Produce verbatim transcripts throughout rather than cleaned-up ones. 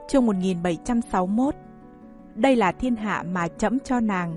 Chương một nghìn bảy trăm sáu mươi mốt. Đây là thiên hạ mà trẫm cho nàng.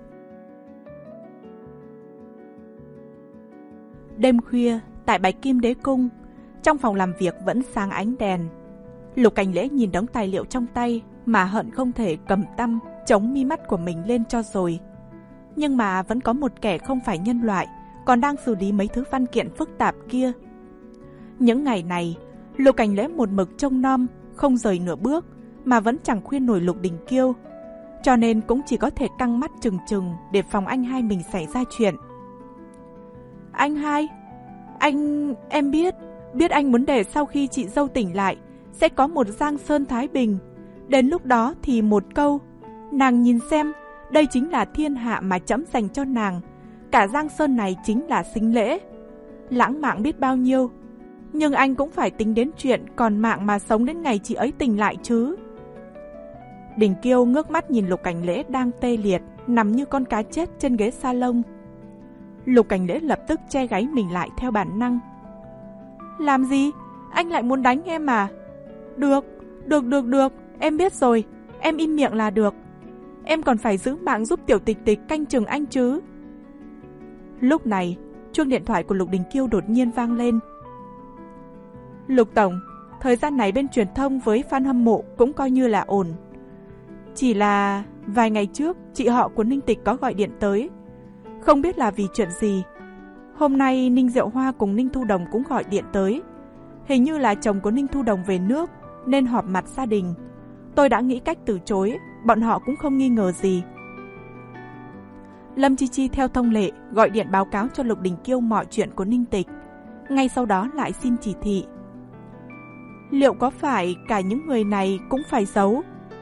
Đêm khuya, tại Bạch Kim Đế Cung, trong phòng làm việc vẫn sáng ánh đèn. Lục Cảnh Lễ nhìn đống tài liệu trong tay mà hận không thể cầm tăm chống mi mắt của mình lên cho rồi. Nhưng mà vẫn có một kẻ không phải nhân loại còn đang xử lý mấy thứ văn kiện phức tạp kia. Những ngày này, Lục Cảnh Lễ một mực trông nom, không rời nửa bước, mà vẫn chẳng khuyên nổi Lục Đình Kiêu, cho nên cũng chỉ có thể căng mắt trừng trừng để phòng anh hai mình xảy ra chuyện. Anh hai, anh... em biết, biết anh muốn để sau khi chị dâu tỉnh lại, sẽ có một giang sơn thái bình. Đến lúc đó thì một câu, nàng nhìn xem, đây chính là thiên hạ mà trẫm dành cho nàng. Cả giang sơn này chính là sính lễ. Lãng mạn biết bao nhiêu, nhưng anh cũng phải tính đến chuyện còn mạng mà sống đến ngày chị ấy tỉnh lại chứ. Đình Kiêu ngước mắt nhìn Lục Cảnh Lễ đang tê liệt, nằm như con cá chết trên ghế salon. Lục Cảnh Lễ lập tức che gáy mình lại theo bản năng. Làm gì? Anh lại muốn đánh em à? Được, được, được, được, em biết rồi, em im miệng là được. Em còn phải giữ mạng giúp Tiểu Tịch Tịch canh chừng anh chứ. Lúc này, chuông điện thoại của Lục Đình Kiêu đột nhiên vang lên. Lục Tổng, thời gian này bên truyền thông với fan hâm mộ cũng coi như là ổn. Chỉ là vài ngày trước, chị họ của Ninh Tịch có gọi điện tới. Không biết là vì chuyện gì. Hôm nay Ninh Diệu Hoa cùng Ninh Thu Đồng cũng gọi điện tới. Hình như là chồng của Ninh Thu Đồng về nước nên họp mặt gia đình. Tôi đã nghĩ cách từ chối, bọn họ cũng không nghi ngờ gì. Lâm Chi Chi theo thông lệ gọi điện báo cáo cho Lục Đình Kiêu mọi chuyện của Ninh Tịch. Ngay sau đó lại xin chỉ thị. Liệu có phải cả những người này cũng phải giấu?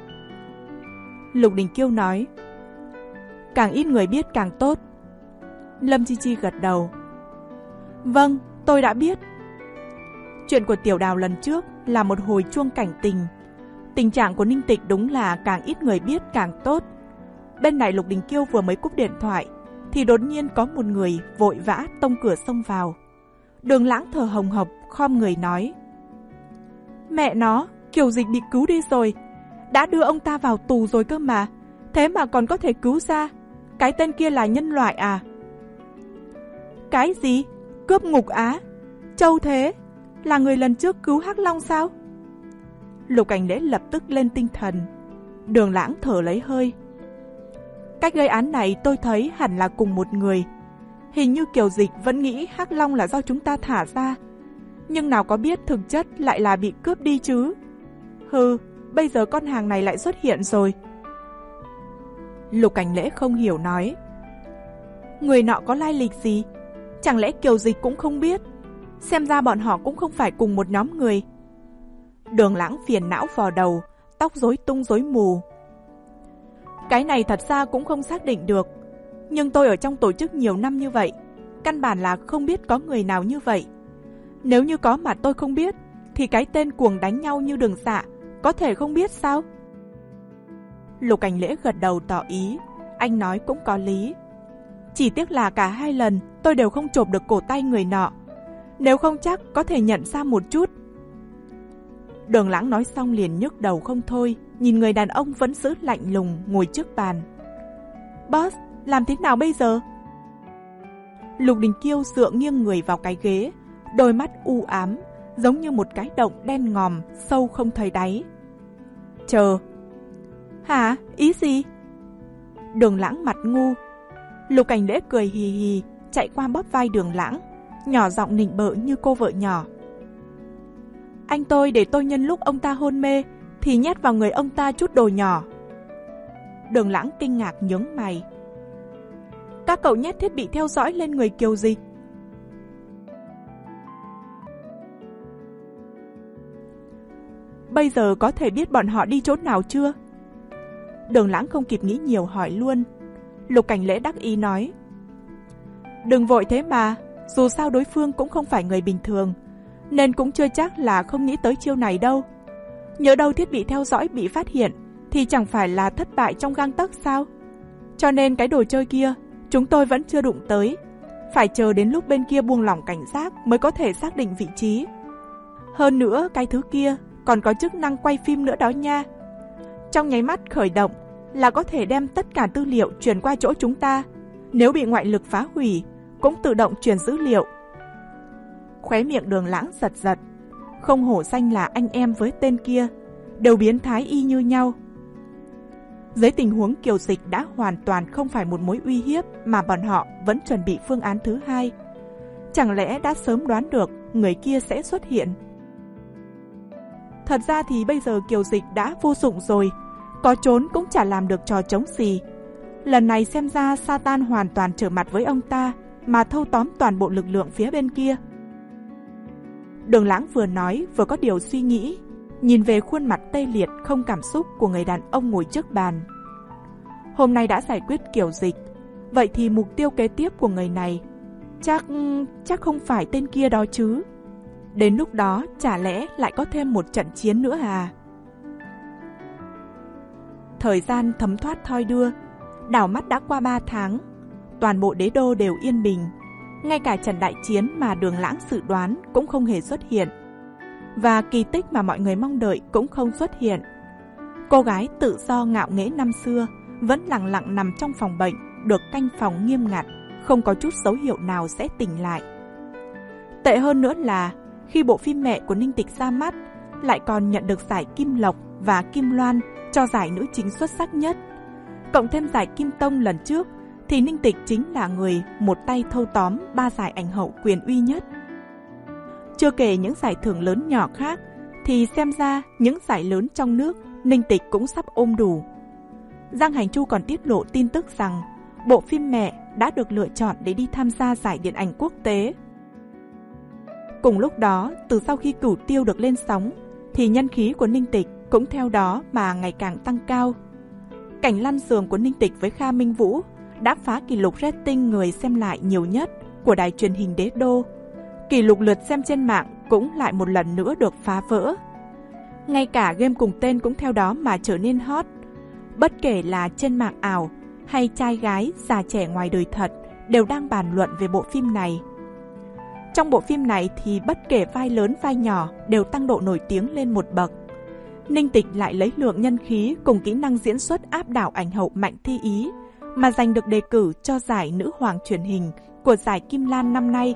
Lục Đình Kiêu nói, càng ít người biết càng tốt. Lâm Chi Chi gật đầu. Vâng, tôi đã biết. Chuyện của Tiểu Đào lần trước là một hồi chuông cảnh tình. Tình trạng của Ninh Tịch đúng là càng ít người biết càng tốt. Bên này Lục Đình Kiêu vừa mới cúp điện thoại thì đột nhiên có một người vội vã tông cửa xông vào. Đường Lãng thở hồng hộc khom người nói, mẹ nó, Kiều Dịch bị cứu đi rồi. Đã đưa ông ta vào tù rồi cơ mà, thế mà còn có thể cứu ra. Cái tên kia là nhân loại à? Cái gì? Cướp ngục á? Châu Thế là người lần trước cứu Hắc Long sao? Lục Cảnh Lễ lập tức lên tinh thần. Đường Lãng thở lấy hơi. Cách gây án này tôi thấy hẳn là cùng một người. Hình như Kiều Dịch vẫn nghĩ Hắc Long là do chúng ta thả ra, nhưng nào có biết thực chất lại là bị cướp đi chứ. Hừ, bây giờ con hàng này lại xuất hiện rồi. Lục Cảnh Lễ không hiểu nói, người nọ có lai lịch gì? Chẳng lẽ Kiều Dịch cũng không biết? Xem ra bọn họ cũng không phải cùng một nhóm người. Đường Lãng phiền não vò đầu, tóc rối tung rối mù. Cái này thật ra cũng không xác định được, nhưng tôi ở trong tổ chức nhiều năm như vậy, căn bản là không biết có người nào như vậy. Nếu như có mà tôi không biết, thì cái tên cuồng đánh nhau như Đường Dạ có thể không biết sao? Lục Cảnh Lễ gật đầu tỏ ý, anh nói cũng có lý. Chỉ tiếc là cả hai lần tôi đều không chộp được cổ tay người nọ, nếu không chắc có thể nhận ra một chút. Đường Lãng nói xong liền nhức đầu không thôi, nhìn người đàn ông vẫn giữ lạnh lùng ngồi trước bàn. Boss, làm thế nào bây giờ? Lục Đình Kiêu dựa nghiêng người vào cái ghế, đôi mắt u ám, giống như một cái động đen ngòm, sâu không thấy đáy. Chờ. Hả? Ý gì? Đường Lãng mặt ngu. Lục Cảnh Lễ cười hì hì, chạy qua bóp vai Đường Lãng, nhỏ giọng nịnh bợ như cô vợ nhỏ. Anh tôi để tôi nhân lúc ông ta hôn mê thì nhét vào người ông ta chút đồ nhỏ. Đường Lãng kinh ngạc nhướng mày. Các cậu nhét thiết bị theo dõi lên người Kiều Dịch? Bây giờ có thể biết bọn họ đi chỗ nào chưa? Đường Lãng không kịp nghĩ nhiều hỏi luôn. Lục Cảnh Lễ đắc ý nói, đừng vội thế mà, dù sao đối phương cũng không phải người bình thường, nên cũng chưa chắc là không nghĩ tới chiêu này đâu. Nhớ đâu thiết bị theo dõi bị phát hiện thì chẳng phải là thất bại trong gang tấc sao? Cho nên cái đồ chơi kia chúng tôi vẫn chưa đụng tới, phải chờ đến lúc bên kia buông lỏng cảnh giác mới có thể xác định vị trí. Hơn nữa cái thứ kia còn có chức năng quay phim nữa đó nha. Trong nháy mắt khởi động là có thể đem tất cả tư liệu truyền qua chỗ chúng ta. Nếu bị ngoại lực phá hủy, cũng tự động truyền dữ liệu. Khóe miệng Đường Lãng giật giật. Không hổ danh là anh em với tên kia, đều biến thái y như nhau. Dưới tình huống Kiều Dịch đã hoàn toàn không phải một mối uy hiếp mà bọn họ vẫn chuẩn bị phương án thứ hai. Chẳng lẽ đã sớm đoán được người kia sẽ xuất hiện? Thật ra thì bây giờ Kiều Dịch đã vô dụng rồi, có trốn cũng chả làm được trò chống gì. Lần này xem ra Satan hoàn toàn trở mặt với ông ta mà thâu tóm toàn bộ lực lượng phía bên kia. Đường Lãng vừa nói vừa có điều suy nghĩ, nhìn về khuôn mặt tê liệt không cảm xúc của người đàn ông ngồi trước bàn. Hôm nay đã giải quyết Kiều Dịch, vậy thì mục tiêu kế tiếp của người này chắc chắc không phải tên kia đó chứ. Đến lúc đó chả lẽ lại có thêm một trận chiến nữa à? Thời gian thấm thoát thoi đưa, đảo mắt đã qua ba tháng, toàn bộ đế đô đều yên bình. Ngay cả trận đại chiến mà Đường Lãng dự đoán cũng không hề xuất hiện. Và kỳ tích mà mọi người mong đợi cũng không xuất hiện. Cô gái tự do ngạo nghễ năm xưa vẫn lặng lặng nằm trong phòng bệnh, được canh phòng nghiêm ngặt, không có chút dấu hiệu nào sẽ tỉnh lại. Tệ hơn nữa là khi bộ phim mẹ của Ninh Tịch ra mắt, lại còn nhận được giải Kim Lộc và Kim Loan cho giải nữ chính xuất sắc nhất. Cộng thêm giải Kim Tông lần trước, thì Ninh Tịch chính là người một tay thâu tóm ba giải ảnh hậu quyền uy nhất. Chưa kể những giải thưởng lớn nhỏ khác, thì xem ra những giải lớn trong nước Ninh Tịch cũng sắp ôm đủ. Giang Hành Chu còn tiết lộ tin tức rằng bộ phim mẹ đã được lựa chọn để đi tham gia giải điện ảnh quốc tế. Cùng lúc đó, từ sau khi Cửu Tiêu được lên sóng, thì nhân khí của Ninh Tịch cũng theo đó mà ngày càng tăng cao. Cảnh lăn giường của Ninh Tịch với Kha Minh Vũ đã phá kỷ lục rating người xem lại nhiều nhất của đài truyền hình Đế Đô. Kỷ lục lượt xem trên mạng cũng lại một lần nữa được phá vỡ. Ngay cả game cùng tên cũng theo đó mà trở nên hot. Bất kể là trên mạng ảo hay trai gái, già trẻ ngoài đời thật đều đang bàn luận về bộ phim này. Trong bộ phim này thì bất kể vai lớn vai nhỏ đều tăng độ nổi tiếng lên một bậc. Ninh Tịch lại lấy lượng nhân khí cùng kỹ năng diễn xuất áp đảo ảnh hậu Mạnh Thi Ý mà giành được đề cử cho giải nữ hoàng truyền hình của giải Kim Lan năm nay.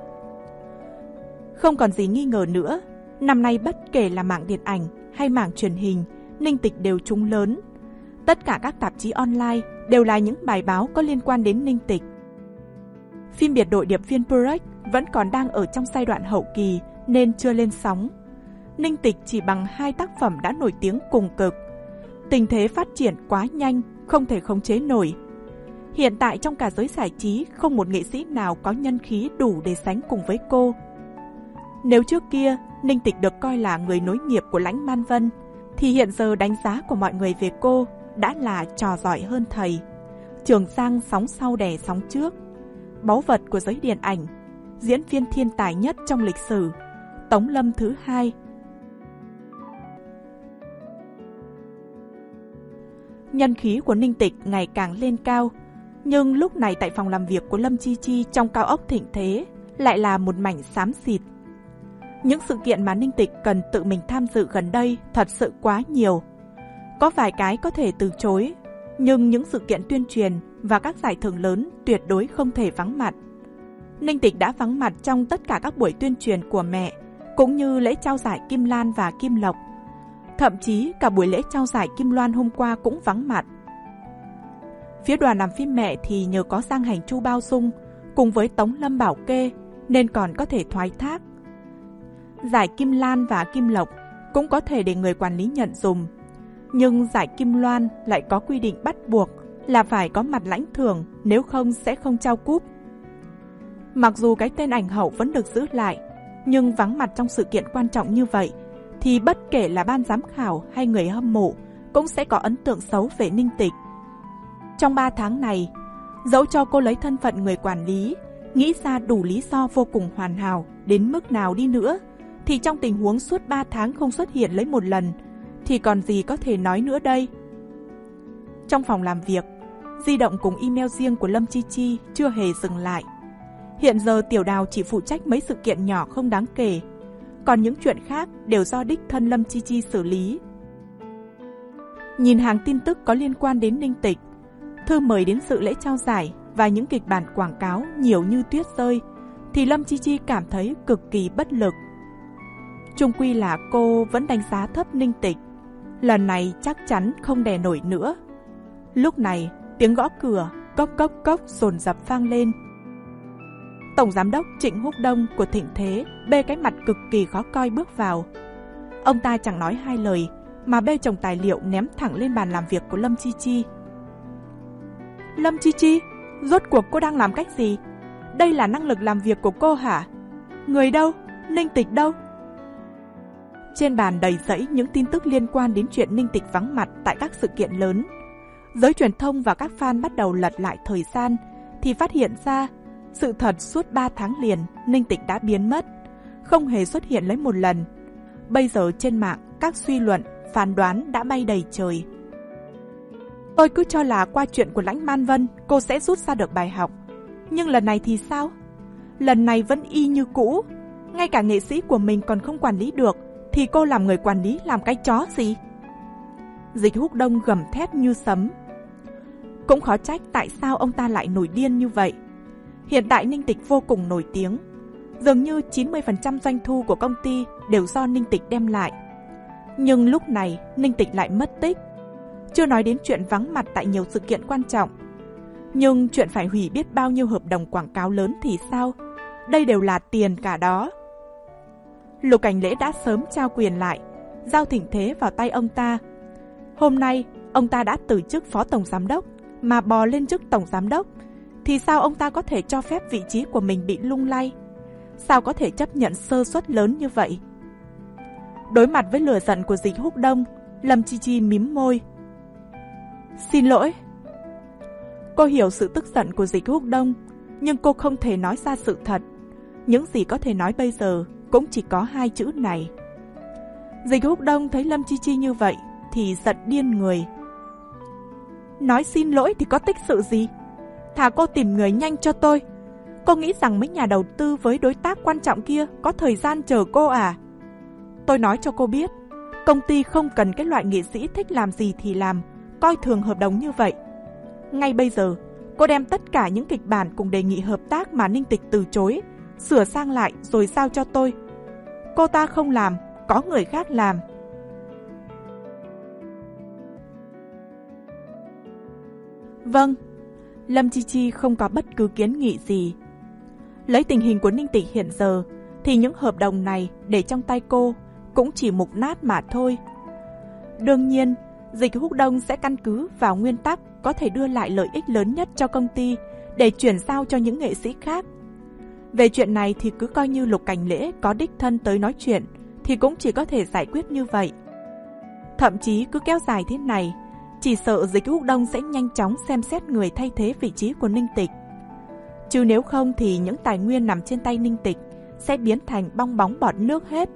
Không còn gì nghi ngờ nữa, năm nay bất kể là mảng điện ảnh hay mảng truyền hình, Ninh Tịch đều trúng lớn. Tất cả các tạp chí online đều là những bài báo có liên quan đến Ninh Tịch. Phim Biệt đội điệp viên Purek vẫn còn đang ở trong giai đoạn hậu kỳ nên chưa lên sóng. Ninh Tịch chỉ bằng hai tác phẩm đã nổi tiếng cùng cực. Tình thế phát triển quá nhanh, không thể khống chế nổi. Hiện tại trong cả giới giải trí không một nghệ sĩ nào có nhân khí đủ để sánh cùng với cô. Nếu trước kia Ninh Tịch được coi là người nối nghiệp của Lãnh Man Vân, thì hiện giờ đánh giá của mọi người về cô đã là trò giỏi hơn thầy. Trường Giang sóng sau đè sóng trước, báu vật của giới điện ảnh, diễn viên thiên tài nhất trong lịch sử, Tống Lâm thứ hai. Nhân khí của Ninh Tịch ngày càng lên cao, nhưng lúc này tại phòng làm việc của Lâm Chi Chi trong cao ốc Thịnh Thế lại là một mảnh xám xịt. Những sự kiện mà Ninh Tịch cần tự mình tham dự gần đây thật sự quá nhiều. Có vài cái có thể từ chối, nhưng những sự kiện tuyên truyền và các giải thưởng lớn tuyệt đối không thể vắng mặt. Ninh Tịch đã vắng mặt trong tất cả các buổi tuyên truyền của mẹ, cũng như lễ trao giải Kim Lan và Kim Lộc. Thậm chí cả buổi lễ trao giải Kim Loan hôm qua cũng vắng mặt. Phía đoàn làm phim mẹ thì nhờ có Giang Hành Chu bao dung cùng với Tống Lâm bảo kê nên còn có thể thoái thác. Giải Kim Lan và Kim Lộc cũng có thể để người quản lý nhận dùm, nhưng giải Kim Loan lại có quy định bắt buộc là phải có mặt lãnh thưởng, nếu không sẽ không trao cúp. Mặc dù cái tên ảnh hậu vẫn được giữ lại, nhưng vắng mặt trong sự kiện quan trọng như vậy thì bất kể là ban giám khảo hay người hâm mộ cũng sẽ có ấn tượng xấu về Ninh Tịch. Trong ba tháng này, dẫu cho cô lấy thân phận người quản lý, nghĩ ra đủ lý do vô cùng hoàn hảo đến mức nào đi nữa, thì trong tình huống suốt ba tháng không xuất hiện lấy một lần, thì còn gì có thể nói nữa đây. Trong phòng làm việc, di động cùng email riêng của Lâm Chi Chi chưa hề dừng lại. Hiện giờ Tiểu Đào chỉ phụ trách mấy sự kiện nhỏ không đáng kể. còn những chuyện khác đều do đích thân Lâm Chi Chi xử lý. Nhìn hàng tin tức có liên quan đến Ninh Tịch, thư mời đến dự lễ trao giải và những kịch bản quảng cáo nhiều như tuyết rơi, thì Lâm Chi Chi cảm thấy cực kỳ bất lực. Chung quy là cô vẫn đánh giá thấp Ninh Tịch, lần này chắc chắn không đè nổi nữa. Lúc này, tiếng gõ cửa cốc cốc cốc dồn dập vang lên. Tổng giám đốc Trịnh Húc Đông của Thịnh Thế bê cái mặt cực kỳ khó coi bước vào. Ông ta chẳng nói hai lời mà bê chồng tài liệu ném thẳng lên bàn làm việc của Lâm Chi Chi. Lâm Chi Chi, rốt cuộc cô đang làm cách gì? Đây là năng lực làm việc của cô hả? Người đâu? Ninh Tịch đâu? Trên bàn đầy rẫy những tin tức liên quan đến chuyện Ninh Tịch vắng mặt tại các sự kiện lớn. Giới truyền thông và các fan bắt đầu lật lại thời gian thì phát hiện ra sự thật suốt ba tháng liền Ninh Tịch đã biến mất, không hề xuất hiện lấy một lần. Bây giờ trên mạng các suy luận, phán đoán đã bay đầy trời. Tôi cứ cho là qua chuyện của Lãnh Man Vân cô sẽ rút ra được bài học. Nhưng lần này thì sao? Lần này vẫn y như cũ. Ngay cả nghệ sĩ của mình còn không quản lý được thì cô làm người quản lý làm cái chó gì? Dịch Húc Đông gầm thét như sấm. Cũng khó trách tại sao ông ta lại nổi điên như vậy. Hiện tại Ninh Tịch vô cùng nổi tiếng. Dường như chín mươi phần trăm doanh thu của công ty đều do Ninh Tịch đem lại. Nhưng lúc này Ninh Tịch lại mất tích. Chưa nói đến chuyện vắng mặt tại nhiều sự kiện quan trọng. Nhưng chuyện phải hủy biết bao nhiêu hợp đồng quảng cáo lớn thì sao? Đây đều là tiền cả đó. Lục Cảnh Lễ đã sớm trao quyền lại, giao Thịnh Thế vào tay ông ta. Hôm nay, ông ta đã từ chức phó tổng giám đốc, mà bò lên chức tổng giám đốc. Thì sao ông ta có thể cho phép vị trí của mình bị lung lay? Sao có thể chấp nhận sơ suất lớn như vậy? Đối mặt với lửa giận của Dịch Húc Đông, Lâm Chi Chi mím môi. Xin lỗi. Cô hiểu sự tức giận của Dịch Húc Đông, nhưng cô không thể nói ra sự thật. Những gì có thể nói bây giờ cũng chỉ có hai chữ này. Dịch Húc Đông thấy Lâm Chi Chi như vậy thì giận điên người. Nói xin lỗi thì có tích sự gì? Thà cô tìm người nhanh cho tôi. Cô nghĩ rằng mấy nhà đầu tư với đối tác quan trọng kia có thời gian chờ cô à? Tôi nói cho cô biết, công ty không cần cái loại nghệ sĩ thích làm gì thì làm, coi thường hợp đồng như vậy. Ngay bây giờ, cô đem tất cả những kịch bản cùng đề nghị hợp tác mà Ninh Tịch từ chối, sửa sang lại rồi giao cho tôi. Cô ta không làm, có người khác làm. Vâng, Lâm Chi Chi không có bất cứ kiến nghị gì. Lấy tình hình của Ninh Tịch hiện giờ, thì những hợp đồng này để trong tay cô cũng chỉ mục nát mà thôi. Đương nhiên, Dịch Húc Đông sẽ căn cứ vào nguyên tắc có thể đưa lại lợi ích lớn nhất cho công ty để chuyển giao cho những nghệ sĩ khác. Về chuyện này thì cứ coi như Lục Cảnh Lễ có đích thân tới nói chuyện thì cũng chỉ có thể giải quyết như vậy. Thậm chí cứ kéo dài thế này, chỉ sợ Dịch Húc Đông sẽ nhanh chóng xem xét người thay thế vị trí của Ninh Tịch. Chứ nếu không thì những tài nguyên nằm trên tay Ninh Tịch sẽ biến thành bong bóng bọt nước hết.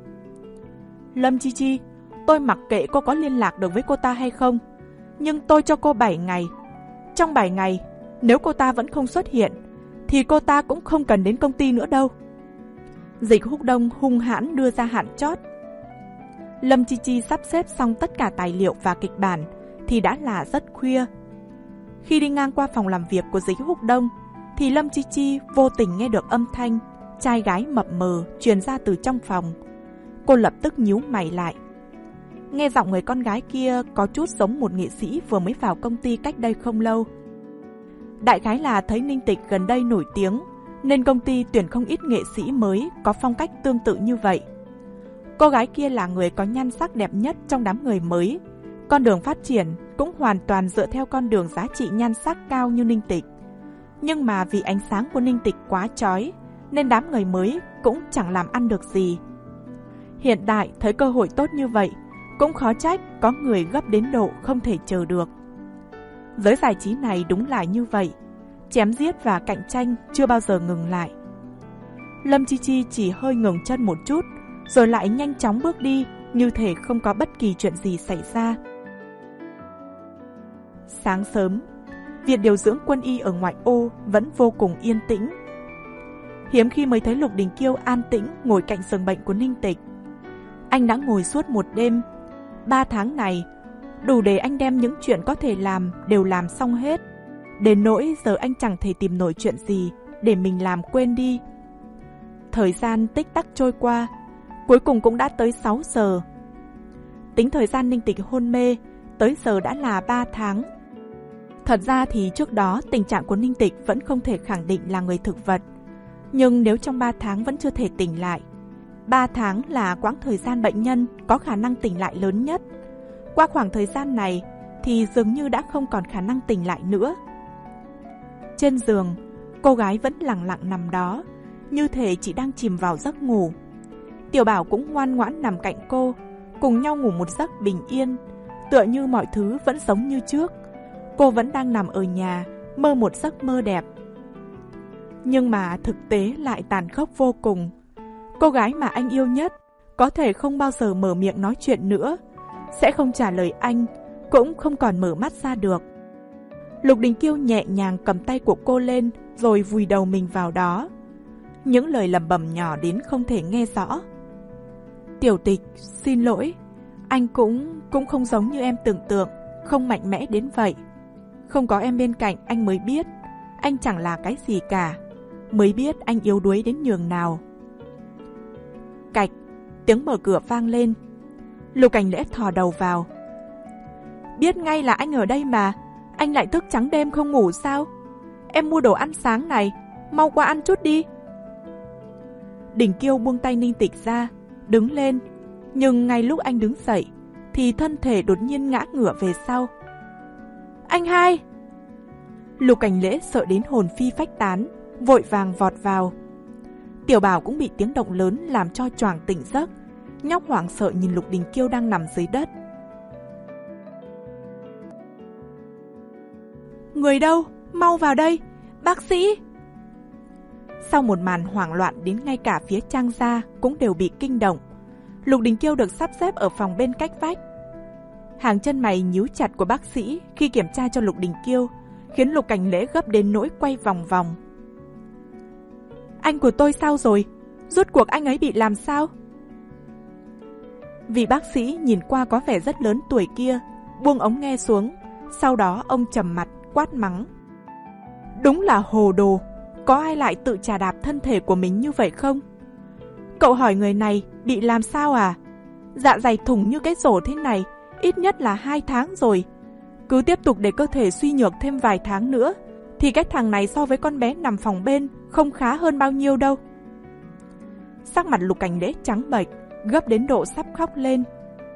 Lâm Chi Chi, tôi mặc kệ cô có liên lạc được với cô ta hay không, nhưng tôi cho cô bảy ngày. Trong bảy ngày, nếu cô ta vẫn không xuất hiện, thì cô ta cũng không cần đến công ty nữa đâu. Dịch Húc Đông hung hãn đưa ra hạn chót. Lâm Chi Chi sắp xếp xong tất cả tài liệu và kịch bản thì đã là rất khuya. Khi đi ngang qua phòng làm việc của Dịch Húc Đông, thì Lâm Chi Chi vô tình nghe được âm thanh trai gái mập mờ truyền ra từ trong phòng. Cô lập tức nhíu mày lại. Nghe giọng người con gái kia có chút giống một nghệ sĩ vừa mới vào công ty cách đây không lâu. Đại khái là thấy Ninh Tịch gần đây nổi tiếng, nên công ty tuyển không ít nghệ sĩ mới có phong cách tương tự như vậy. Cô gái kia là người có nhan sắc đẹp nhất trong đám người mới. Con đường phát triển cũng hoàn toàn dựa theo con đường giá trị nhan sắc cao như Ninh Tịch. Nhưng mà vì ánh sáng của Ninh Tịch quá chói, nên đám người mới cũng chẳng làm ăn được gì. Hiện tại thấy cơ hội tốt như vậy, cũng khó trách có người gấp đến độ không thể chờ được. Giới giải trí này đúng là như vậy, chém giết và cạnh tranh chưa bao giờ ngừng lại. Lâm Chi Chi chỉ hơi ngừng chân một chút, rồi lại nhanh chóng bước đi, như thể không có bất kỳ chuyện gì xảy ra. Sáng sớm, viện điều dưỡng quân y ở ngoại ô vẫn vô cùng yên tĩnh. Hiếm khi mới thấy Lục Đình Kiêu an tĩnh ngồi cạnh giường bệnh của Ninh Tịch. Anh đã ngồi suốt một đêm. Ba tháng này, đủ để anh đem những chuyện có thể làm đều làm xong hết. Đến nỗi giờ anh chẳng thể tìm nổi chuyện gì để mình làm quên đi. Thời gian tích tắc trôi qua, cuối cùng cũng đã tới sáu giờ. Tính thời gian Ninh Tịch hôn mê, tới giờ đã là ba tháng. Thật ra thì trước đó tình trạng của Ninh Tịch vẫn không thể khẳng định là người thực vật. Nhưng nếu trong ba tháng vẫn chưa thể tỉnh lại, ba tháng là quãng thời gian bệnh nhân có khả năng tỉnh lại lớn nhất. Qua khoảng thời gian này thì dường như đã không còn khả năng tỉnh lại nữa. Trên giường, cô gái vẫn lặng lặng nằm đó, như thể chỉ đang chìm vào giấc ngủ. Tiểu Bảo cũng ngoan ngoãn nằm cạnh cô, cùng nhau ngủ một giấc bình yên, tựa như mọi thứ vẫn giống như trước. Cô vẫn đang nằm ở nhà, mơ một giấc mơ đẹp. Nhưng mà thực tế lại tàn khốc vô cùng. Cô gái mà anh yêu nhất có thể không bao giờ mở miệng nói chuyện nữa, sẽ không trả lời anh, cũng không còn mở mắt ra được. Lục Đình Kiêu nhẹ nhàng cầm tay của cô lên, rồi vùi đầu mình vào đó. Những lời lẩm bẩm nhỏ đến không thể nghe rõ. Tiểu Tịch, xin lỗi, anh cũng cũng không giống như em tưởng tượng, không mạnh mẽ đến vậy. Không có em bên cạnh anh mới biết, anh chẳng là cái gì cả, mới biết anh yếu đuối đến nhường nào. Cạch, tiếng mở cửa vang lên. Lục Cảnh Lễ thò đầu vào. Biết ngay là anh ở đây mà, anh lại thức trắng đêm không ngủ sao? Em mua đồ ăn sáng này, mau qua ăn chút đi. Đình Kiêu buông tay Ninh Tịch ra, đứng lên, nhưng ngay lúc anh đứng dậy thì thân thể đột nhiên ngã ngửa về sau. Anh hai! Lục Cảnh Lễ sợ đến hồn phi phách tán, vội vàng vọt vào. Tiểu Bảo cũng bị tiếng động lớn làm cho choàng tỉnh giấc. Nhóc hoảng sợ nhìn Lục Đình Kiêu đang nằm dưới đất. Người đâu? Mau vào đây! Bác sĩ! Sau một màn hoảng loạn đến ngay cả phía Trang gia cũng đều bị kinh động. Lục Đình Kiêu được sắp xếp ở phòng bên cách vách. Hàng chân mày nhíu chặt của bác sĩ khi kiểm tra cho Lục Đình Kiêu khiến Lục Cảnh Lễ gấp đến nỗi quay vòng vòng. Anh của tôi sao rồi? Rốt cuộc anh ấy bị làm sao? Vị bác sĩ nhìn qua có vẻ rất lớn tuổi kia buông ống nghe xuống, sau đó ông trầm mặt quát mắng. Đúng là hồ đồ, có ai lại tự chà đạp thân thể của mình như vậy không? Cậu hỏi người này bị làm sao à? Dạ dày thủng như cái rổ thế này, ít nhất là hai tháng rồi. Cứ tiếp tục để cơ thể suy nhược thêm vài tháng nữa, thì cái thằng này so với con bé nằm phòng bên không khá hơn bao nhiêu đâu. Sắc mặt Lục Cảnh Lễ trắng bệch, gấp đến độ sắp khóc lên.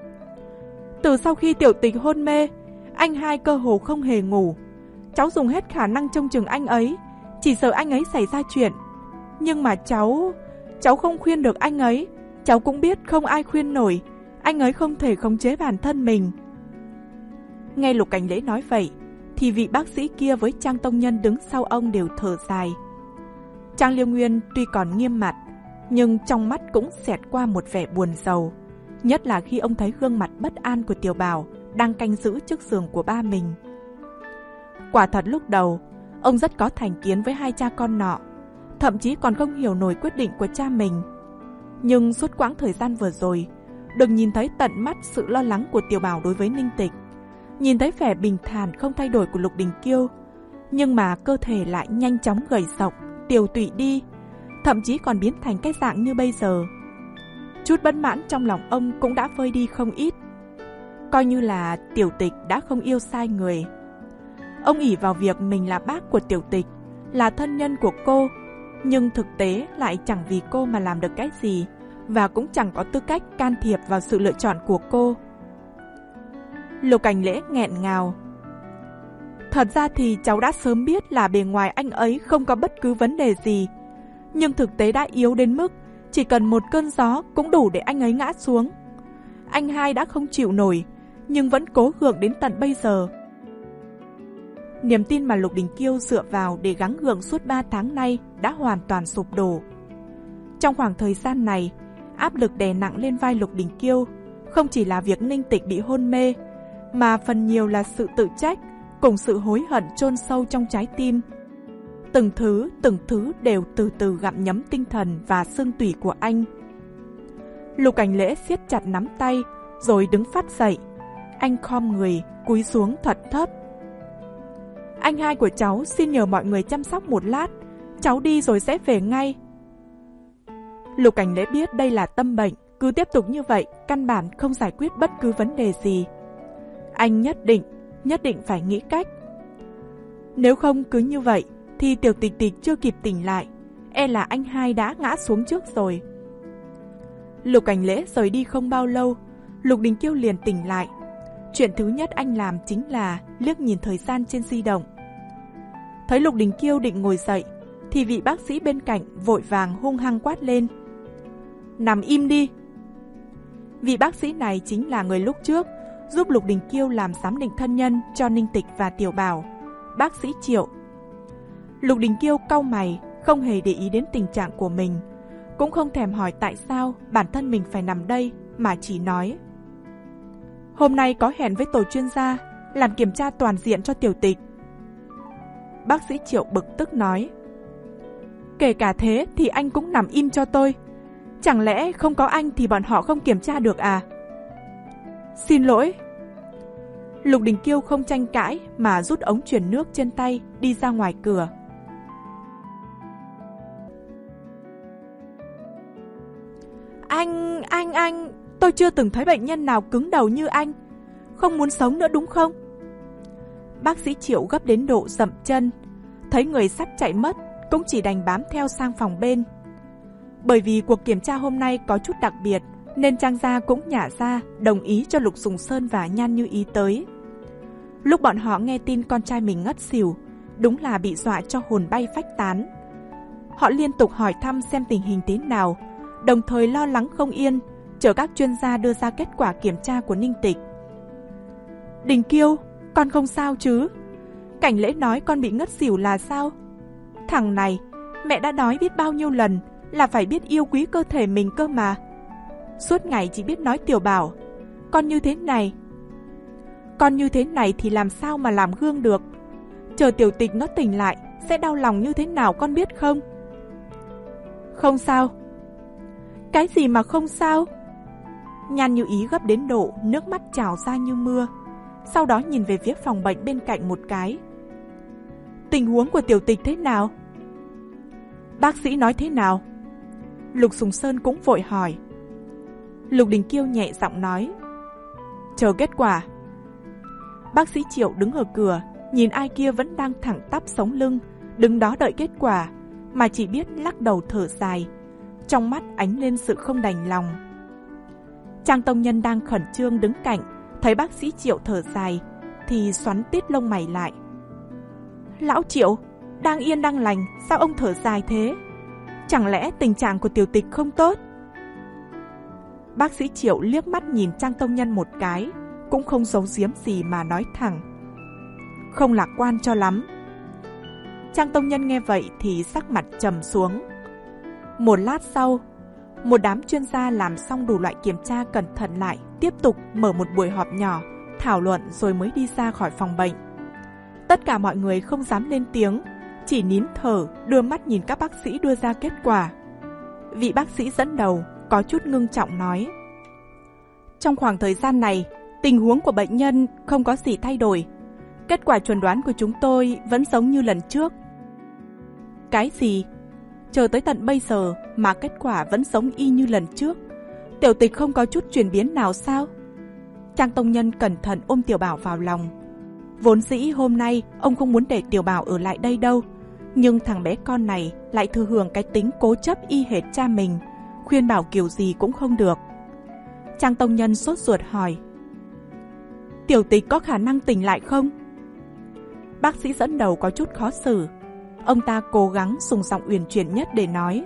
Từ sau khi Tiểu Tịch hôn mê, anh hai cơ hồ không hề ngủ. Cháu dùng hết khả năng trông chừng anh ấy, chỉ sợ anh ấy xảy ra chuyện. Nhưng mà cháu... Cháu không khuyên được anh ấy. Cháu cũng biết không ai khuyên nổi. Anh ấy không thể khống chế bản thân mình. Nghe Lục Cảnh Lễ nói vậy, thì vị bác sĩ kia với Trang tông nhân đứng sau ông đều thở dài. Trang Liêu Nguyên tuy còn nghiêm mặt, nhưng trong mắt cũng xẹt qua một vẻ buồn rầu. Nhất là khi ông thấy gương mặt bất an của Tiểu Bảo đang canh giữ trước giường của ba mình. Quả thật lúc đầu, ông rất có thành kiến với hai cha con nọ, thậm chí còn không hiểu nổi quyết định của cha mình. Nhưng suốt quãng thời gian vừa rồi, được nhìn thấy tận mắt sự lo lắng của Tiểu Bảo đối với Ninh Tịch, nhìn thấy vẻ bình thản không thay đổi của Lục Đình Kiêu, nhưng mà cơ thể lại nhanh chóng gầy rộc, tiều tụy đi, thậm chí còn biến thành cái dạng như bây giờ. Chút bất mãn trong lòng ông cũng đã vơi đi không ít. Coi như là Tiểu Tịch đã không yêu sai người. Ông ỷ vào việc mình là bác của Tiểu Tịch, là thân nhân của cô, nhưng thực tế lại chẳng vì cô mà làm được cái gì, và cũng chẳng có tư cách can thiệp vào sự lựa chọn của cô. Lục Cảnh Lễ nghẹn ngào. Thật ra thì cháu đã sớm biết là bề ngoài anh ấy không có bất cứ vấn đề gì, nhưng thực tế đã yếu đến mức chỉ cần một cơn gió cũng đủ để anh ấy ngã xuống. Anh hai đã không chịu nổi, nhưng vẫn cố gượng đến tận bây giờ. Niềm tin mà Lục Đình Kiêu dựa vào để gắng gượng suốt ba tháng nay đã hoàn toàn sụp đổ. Trong khoảng thời gian này, áp lực đè nặng lên vai Lục Đình Kiêu không chỉ là việc Ninh Tịch bị hôn mê, mà phần nhiều là sự tự trách cùng sự hối hận chôn sâu trong trái tim. Từng thứ, từng thứ đều từ từ gặm nhấm tinh thần và xương tủy của anh. Lục Cảnh Lễ siết chặt nắm tay, rồi đứng phát dậy. Anh khom người, cúi xuống thật thấp. Anh hai của cháu xin nhờ mọi người chăm sóc một lát, cháu đi rồi sẽ về ngay. Lục Cảnh Lễ biết đây là tâm bệnh, cứ tiếp tục như vậy, căn bản không giải quyết bất cứ vấn đề gì. Anh nhất định, nhất định phải nghĩ cách. Nếu không cứ như vậy, thì Tiểu Tịch Tịch chưa kịp tỉnh lại, e là anh hai đã ngã xuống trước rồi. Lục Cảnh Lễ rời đi không bao lâu, Lục Đình Kiêu liền tỉnh lại. Chuyện thứ nhất anh làm chính là liếc nhìn thời gian trên di động. Thấy Lục Đình Kiêu định ngồi dậy, thì vị bác sĩ bên cạnh vội vàng hung hăng quát lên. Nằm im đi! Vị bác sĩ này chính là người lúc trước giúp Lục Đình Kiêu làm giám định thân nhân cho Ninh Tịch và Tiểu Bảo, bác sĩ Triệu. Lục Đình Kiêu cau mày, không hề để ý đến tình trạng của mình, cũng không thèm hỏi tại sao bản thân mình phải nằm đây, mà chỉ nói: Hôm nay có hẹn với tổ chuyên gia làm kiểm tra toàn diện cho Tiểu Tịch. Bác sĩ Triệu bực tức nói: Kể cả thế thì anh cũng nằm im cho tôi. Chẳng lẽ không có anh thì bọn họ không kiểm tra được à? Xin lỗi. Lục Đình Kiêu không tranh cãi mà rút ống truyền nước trên tay đi ra ngoài cửa. Anh, anh, anh, tôi chưa từng thấy bệnh nhân nào cứng đầu như anh. Không muốn sống nữa đúng không? Bác sĩ Triệu gấp đến độ dậm chân. Thấy người sắp chạy mất, cũng chỉ đành bám theo sang phòng bên. Bởi vì cuộc kiểm tra hôm nay có chút đặc biệt, nên Trang gia cũng nhả ra đồng ý cho Lục Sùng Sơn và Nhan Như Ý tới. Lúc bọn họ nghe tin con trai mình ngất xỉu, đúng là bị dọa cho hồn bay phách tán. Họ liên tục hỏi thăm xem tình hình thế nào, đồng thời lo lắng không yên, chờ các chuyên gia đưa ra kết quả kiểm tra của Ninh Tịch. Đình Kiêu, con không sao chứ? Cảnh Lễ nói con bị ngất xỉu là sao? Thằng này, mẹ đã nói biết bao nhiêu lần là phải biết yêu quý cơ thể mình cơ mà. Suốt ngày chỉ biết nói Tiểu Bảo, con như thế này. Con như thế này thì làm sao mà làm gương được? Chờ Tiểu Tịch nó tỉnh lại, sẽ đau lòng như thế nào con biết không? Không sao. Cái gì mà không sao? Nhan Như Ý gấp đến độ nước mắt trào ra như mưa, sau đó nhìn về phía phòng bệnh bên cạnh một cái. Tình huống của Tiểu Tịch thế nào? Bác sĩ nói thế nào? Lục Sùng Sơn cũng vội hỏi. Lục Đình Kiêu nhẹ giọng nói: Chờ kết quả. Bác sĩ Triệu đứng ở cửa, nhìn ai kia vẫn đang thẳng tắp sống lưng, đứng đó đợi kết quả, mà chỉ biết lắc đầu thở dài, trong mắt ánh lên sự không đành lòng. Trang Tông Nhân đang khẩn trương đứng cạnh, thấy bác sĩ Triệu thở dài, thì xoắn tít lông mày lại. Lão Triệu, đang yên đang lành, sao ông thở dài thế? Chẳng lẽ tình trạng của Tiểu Tịch không tốt? Bác sĩ Triệu liếc mắt nhìn Trang Tông Nhân một cái, cũng không giấu giếm gì mà nói thẳng: Không lạc quan cho lắm. Trang Tông Nhân nghe vậy thì sắc mặt trầm xuống. Một lát sau, một đám chuyên gia làm xong đủ loại kiểm tra cẩn thận lại, tiếp tục mở một buổi họp nhỏ, thảo luận rồi mới đi ra khỏi phòng bệnh. Tất cả mọi người không dám lên tiếng, chỉ nín thở, đưa mắt nhìn các bác sĩ đưa ra kết quả. Vị bác sĩ dẫn đầu có chút ngưng trọng nói: Trong khoảng thời gian này, tình huống của bệnh nhân không có gì thay đổi. Kết quả chuẩn đoán của chúng tôi vẫn giống như lần trước. Cái gì? Chờ tới tận bây giờ mà kết quả vẫn giống y như lần trước? Tiểu Tịch không có chút chuyển biến nào sao? Trang Tông Nhân cẩn thận ôm Tiểu Bảo vào lòng. Vốn dĩ hôm nay ông không muốn để Tiểu Bảo ở lại đây đâu, nhưng thằng bé con này lại thừa hưởng cái tính cố chấp y hệt cha mình, khuyên bảo kiểu gì cũng không được. Trang Tông Nhân sốt ruột hỏi: Tiểu Tịch có khả năng tỉnh lại không? Bác sĩ dẫn đầu có chút khó xử. Ông ta cố gắng dùng giọng uyển chuyển nhất để nói: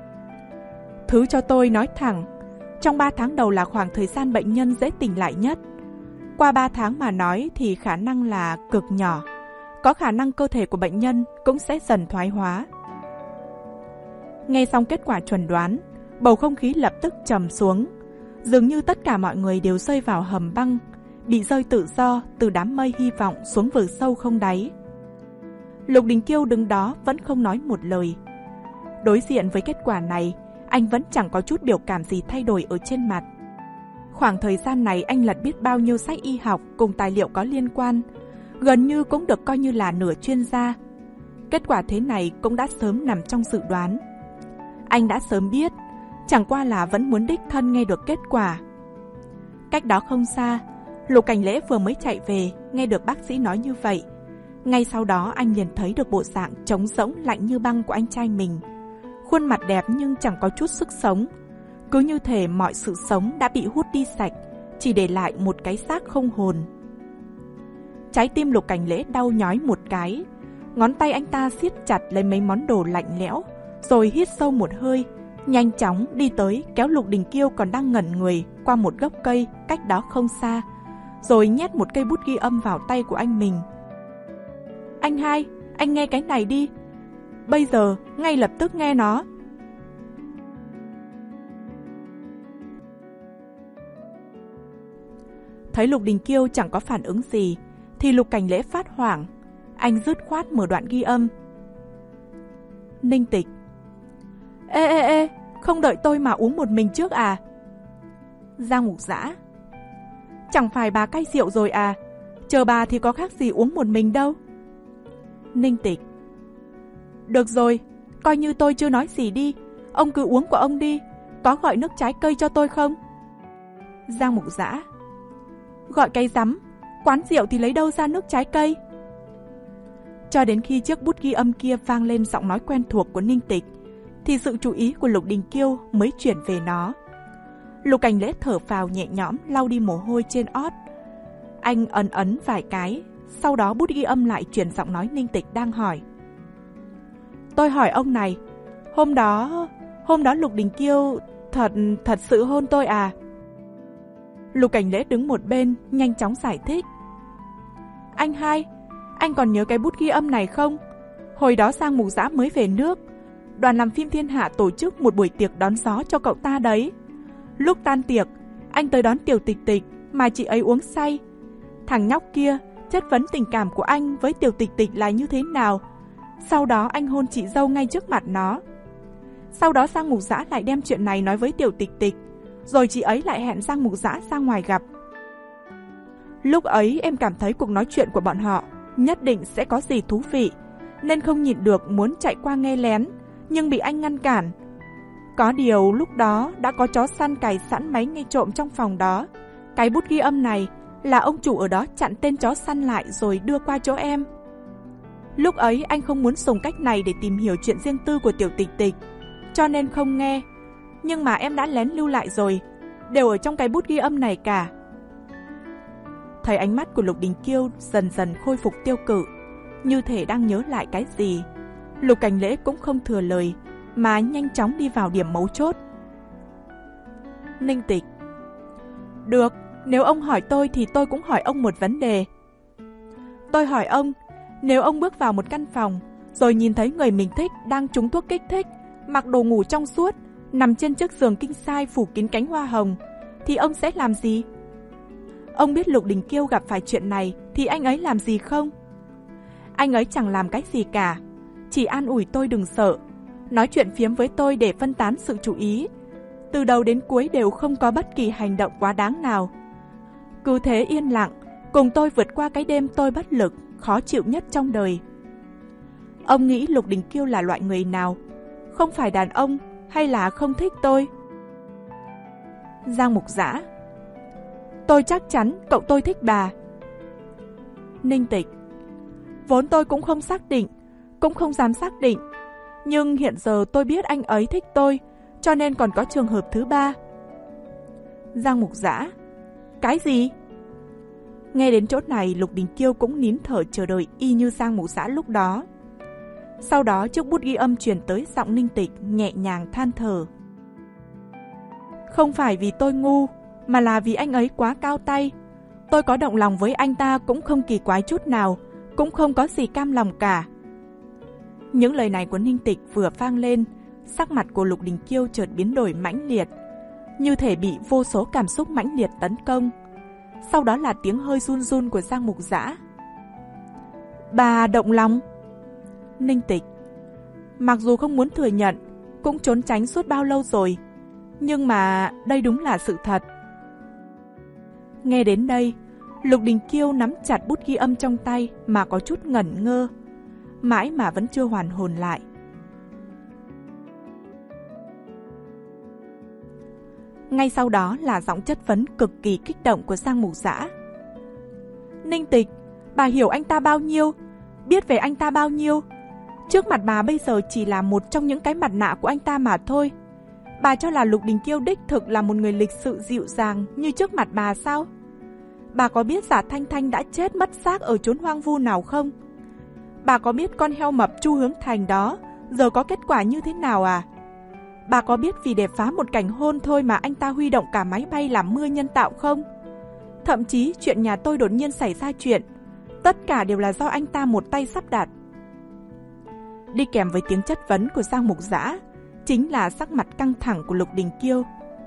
Thứ cho tôi nói thẳng, trong ba tháng đầu là khoảng thời gian bệnh nhân dễ tỉnh lại nhất. Qua ba tháng mà nói thì khả năng là cực nhỏ, có khả năng cơ thể của bệnh nhân cũng sẽ dần thoái hóa. Nghe xong kết quả chuẩn đoán, bầu không khí lập tức trầm xuống, dường như tất cả mọi người đều rơi vào hầm băng, bị rơi tự do từ đám mây hy vọng xuống vực sâu không đáy. Lục Đình Kiêu đứng đó vẫn không nói một lời. Đối diện với kết quả này, anh vẫn chẳng có chút biểu cảm gì thay đổi ở trên mặt. Khoảng thời gian này anh lật biết bao nhiêu sách y học cùng tài liệu có liên quan, gần như cũng được coi như là nửa chuyên gia. Kết quả thế này cũng đã sớm nằm trong dự đoán. Anh đã sớm biết, chẳng qua là vẫn muốn đích thân nghe được kết quả. Cách đó không xa, Lục Cảnh Lễ vừa mới chạy về, nghe được bác sĩ nói như vậy. Ngay sau đó anh liền thấy được bộ dạng trống rỗng lạnh như băng của anh trai mình. Khuôn mặt đẹp nhưng chẳng có chút sức sống. Cứ như thể mọi sự sống đã bị hút đi sạch, chỉ để lại một cái xác không hồn. Trái tim Lục Cảnh Lễ đau nhói một cái. Ngón tay anh ta siết chặt lấy mấy món đồ lạnh lẽo, rồi hít sâu một hơi, nhanh chóng đi tới kéo Lục Đình Kiêu còn đang ngẩn người qua một gốc cây cách đó không xa, rồi nhét một cây bút ghi âm vào tay của anh mình. Anh hai, anh nghe cái này đi. Bây giờ, ngay lập tức nghe nó. Thấy Lục Đình Kiêu chẳng có phản ứng gì, thì Lục Cảnh Lễ phát hoảng. Anh dứt khoát mở đoạn ghi âm. Ninh Tịch: Ê ê ê, không đợi tôi mà uống một mình trước à? Giang Mục Dã: Chẳng phải bà cai rượu rồi à? Chờ bà thì có khác gì uống một mình đâu. Ninh Tịch: Được rồi, coi như tôi chưa nói gì đi. Ông cứ uống của ông đi. Có gọi nước trái cây cho tôi không? Giang Mục Dã: Gọi cái rắm, quán rượu thì lấy đâu ra nước trái cây. Cho đến khi chiếc bút ghi âm kia vang lên giọng nói quen thuộc của Ninh Tịch, thì sự chú ý của Lục Đình Kiêu mới chuyển về nó. Lục Cảnh Lễ thở phào nhẹ nhõm, lau đi mồ hôi trên ót. Anh ấn ấn vài cái, sau đó bút ghi âm lại chuyển giọng nói Ninh Tịch đang hỏi. Tôi hỏi ông này, hôm đó, hôm đó Lục Đình Kiêu thật, thật sự hôn tôi à? Lục Cảnh Lễ đứng một bên, nhanh chóng giải thích. Anh hai, anh còn nhớ cái bút ghi âm này không? Hồi đó Giang Mục Dã mới về nước, đoàn làm phim Thiên Hạ tổ chức một buổi tiệc đón gió cho cậu ta đấy. Lúc tan tiệc, anh tới đón Tiểu Tịch Tịch mà chị ấy uống say. Thằng nhóc kia chất vấn tình cảm của anh với Tiểu Tịch Tịch là như thế nào. Sau đó anh hôn chị dâu ngay trước mặt nó. Sau đó Giang Mục Dã lại đem chuyện này nói với Tiểu Tịch Tịch, rồi chị ấy lại hẹn Giang Mục Dã ra ngoài gặp. Lúc ấy em cảm thấy cuộc nói chuyện của bọn họ nhất định sẽ có gì thú vị, nên không nhịn được muốn chạy qua nghe lén, nhưng bị anh ngăn cản. Có điều lúc đó đã có chó săn cài sẵn máy nghe trộm trong phòng đó. Cái bút ghi âm này là ông chủ ở đó chặn tên chó săn lại rồi đưa qua chỗ em. Lúc ấy anh không muốn dùng cách này để tìm hiểu chuyện riêng tư của Tiểu Tịch Tịch, cho nên không nghe. Nhưng mà em đã lén lưu lại rồi, đều ở trong cái bút ghi âm này cả. Thấy ánh mắt của Lục Đình Kiêu dần dần khôi phục tiêu cự, như thể đang nhớ lại cái gì, Lục Cảnh Lễ cũng không thừa lời, mà nhanh chóng đi vào điểm mấu chốt. Ninh Tịch: Được, nếu ông hỏi tôi thì tôi cũng hỏi ông một vấn đề. Tôi hỏi ông, nếu ông bước vào một căn phòng, rồi nhìn thấy người mình thích đang trúng thuốc kích thích, mặc đồ ngủ trong suốt, nằm trên chiếc giường king size phủ kín cánh hoa hồng, thì ông sẽ làm gì? Ông biết Lục Đình Kiêu gặp phải chuyện này thì anh ấy làm gì không? Anh ấy chẳng làm cái gì cả, chỉ an ủi tôi đừng sợ, nói chuyện phiếm với tôi để phân tán sự chú ý. Từ đầu đến cuối đều không có bất kỳ hành động quá đáng nào. Cứ thế yên lặng, cùng tôi vượt qua cái đêm tôi bất lực, khó chịu nhất trong đời. Ông nghĩ Lục Đình Kiêu là loại người nào? Không phải đàn ông hay là không thích tôi? Giang Mục Dã: Tôi chắc chắn cậu tôi thích bà. Ninh Tịch: Vốn tôi cũng không xác định, cũng không dám xác định, nhưng hiện giờ tôi biết anh ấy thích tôi, cho nên còn có trường hợp thứ ba. Giang Mục Dã: Cái gì? Nghe đến chỗ này, Lục Đình Kiêu cũng nín thở chờ đợi y như Giang Mục Dã lúc đó. Sau đó chiếc bút ghi âm truyền tới giọng Ninh Tịch nhẹ nhàng than thở. Không phải vì tôi ngu, mà là vì anh ấy quá cao tay. Tôi có động lòng với anh ta cũng không kỳ quái chút nào, cũng không có gì cam lòng cả. Những lời này của Ninh Tịch vừa vang lên, sắc mặt của Lục Đình Kiêu chợt biến đổi mãnh liệt, như thể bị vô số cảm xúc mãnh liệt tấn công. Sau đó là tiếng hơi run run của Giang Mục Dã. Bà động lòng? Ninh Tịch. Mặc dù không muốn thừa nhận, cũng trốn tránh suốt bao lâu rồi, nhưng mà đây đúng là sự thật. Nghe đến đây, Lục Đình Kiêu nắm chặt bút ghi âm trong tay mà có chút ngẩn ngơ, mãi mà vẫn chưa hoàn hồn lại. Ngay sau đó là giọng chất vấn cực kỳ kích động của Giang Mục Dã. Ninh Tịch, bà hiểu anh ta bao nhiêu, biết về anh ta bao nhiêu. Trước mặt bà bây giờ chỉ là một trong những cái mặt nạ của anh ta mà thôi. Bà cho là Lục Đình Kiêu đích thực là một người lịch sự dịu dàng như trước mặt bà sao? Bà có biết Giả Thanh Thanh đã chết mất xác ở chốn hoang vu nào không? Bà có biết con heo mập Chu Hướng Thành đó giờ có kết quả như thế nào à? Bà có biết vì để phá một cảnh hôn thôi mà anh ta huy động cả máy bay làm mưa nhân tạo không? Thậm chí chuyện nhà tôi đột nhiên xảy ra chuyện, tất cả đều là do anh ta một tay sắp đặt. Đi kèm với tiếng chất vấn của Giang Mục Dã chính là sắc mặt căng thẳng của Lục Đình Kiêu.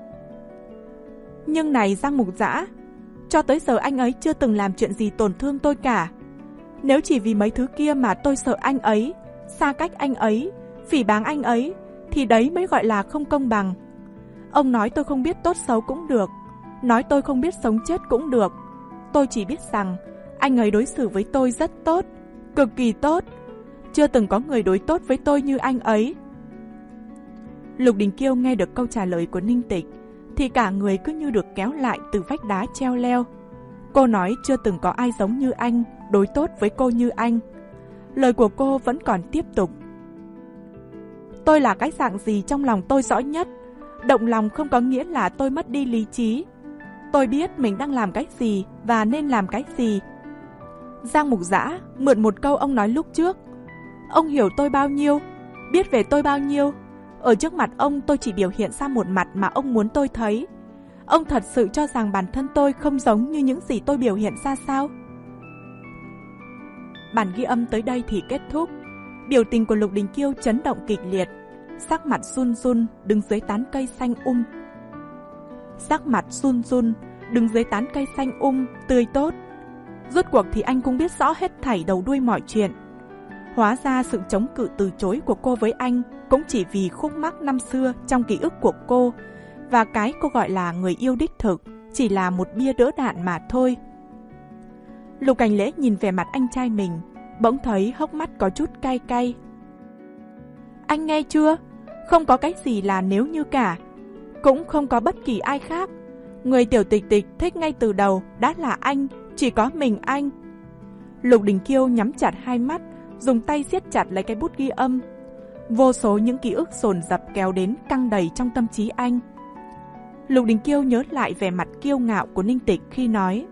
Nhưng này Giang Mục Dã, cho tới giờ anh ấy chưa từng làm chuyện gì tổn thương tôi cả. Nếu chỉ vì mấy thứ kia mà tôi sợ anh ấy, xa cách anh ấy, phỉ báng anh ấy, thì đấy mới gọi là không công bằng. Ông nói tôi không biết tốt xấu cũng được, nói tôi không biết sống chết cũng được. Tôi chỉ biết rằng anh ấy đối xử với tôi rất tốt, cực kỳ tốt. Chưa từng có người đối tốt với tôi như anh ấy. Lục Đình Kiêu nghe được câu trả lời của Ninh Tịch thì cả người cứ như được kéo lại từ vách đá treo leo. Cô nói chưa từng có ai giống như anh, đối tốt với cô như anh. Lời của cô vẫn còn tiếp tục. Tôi là cái dạng gì trong lòng tôi rõ nhất. Động lòng không có nghĩa là tôi mất đi lý trí. Tôi biết mình đang làm cái gì và nên làm cái gì. Giang Mục Dã mượn một câu ông nói lúc trước. Ông hiểu tôi bao nhiêu, biết về tôi bao nhiêu. Ở trước mặt ông tôi chỉ biểu hiện ra một mặt mà ông muốn tôi thấy. Ông thật sự cho rằng bản thân tôi không giống như những gì tôi biểu hiện ra sao? Bản ghi âm tới đây thì kết thúc. Biểu tình của Lục Đình Kiêu chấn động kịch liệt, sắc mặt run run đứng dưới tán cây xanh um. Sắc mặt run run đứng dưới tán cây xanh um tươi tốt. Rốt cuộc thì anh cũng biết rõ hết thảy đầu đuôi mọi chuyện. Hóa ra sự chống cự từ chối của cô với anh cũng chỉ vì khúc mắc năm xưa trong ký ức của cô, và cái cô gọi là người yêu đích thực chỉ là một bia đỡ đạn mà thôi. Lục Cảnh Lễ nhìn về mặt anh trai mình, bỗng thấy hốc mắt có chút cay cay. Anh nghe chưa? Không có cái gì là nếu như cả, cũng không có bất kỳ ai khác. Người tiểu tịch tịch thích ngay từ đầu đã là anh, chỉ có mình anh. Lục Đình Kiêu nhắm chặt hai mắt, dùng tay siết chặt lấy cái bút ghi âm. Vô số những ký ức dồn dập kéo đến căng đầy trong tâm trí anh. Lục Đình Kiêu nhớ lại vẻ mặt kiêu ngạo của Ninh Tịch khi nói: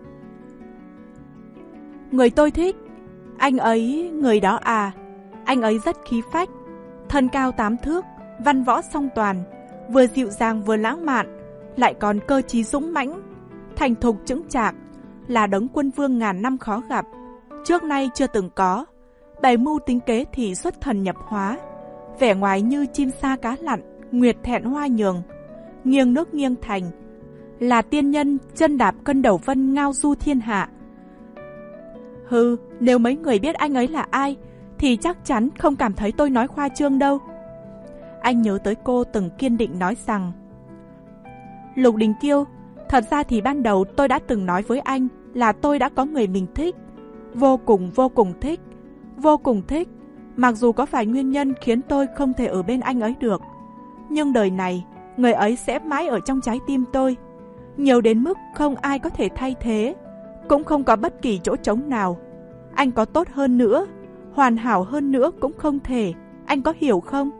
Người tôi thích, anh ấy, người đó à, anh ấy rất khí phách, thân cao tám thước, văn võ song toàn, vừa dịu dàng vừa lãng mạn, lại còn cơ trí dũng mãnh, thành thục chững chạc, là đấng quân vương ngàn năm khó gặp, trước nay chưa từng có. Bày mưu tính kế thì xuất thần nhập hóa, vẻ ngoài như chim sa cá lặn, nguyệt thẹn hoa nhường, nghiêng nước nghiêng thành, là tiên nhân chân đạp cân đầu vân ngao du thiên hạ. Hừ, nếu mấy người biết anh ấy là ai thì chắc chắn không cảm thấy tôi nói khoa trương đâu. Anh nhớ tới cô từng kiên định nói rằng: Lục Đình Kiêu, thật ra thì ban đầu tôi đã từng nói với anh là tôi đã có người mình thích, vô cùng vô cùng thích, vô cùng thích. Mặc dù có phải nguyên nhân khiến tôi không thể ở bên anh ấy được, nhưng đời này người ấy sẽ mãi ở trong trái tim tôi, nhiều đến mức không ai có thể thay thế, cũng không có bất kỳ chỗ trống nào. Anh có tốt hơn nữa, hoàn hảo hơn nữa cũng không thể, anh có hiểu không?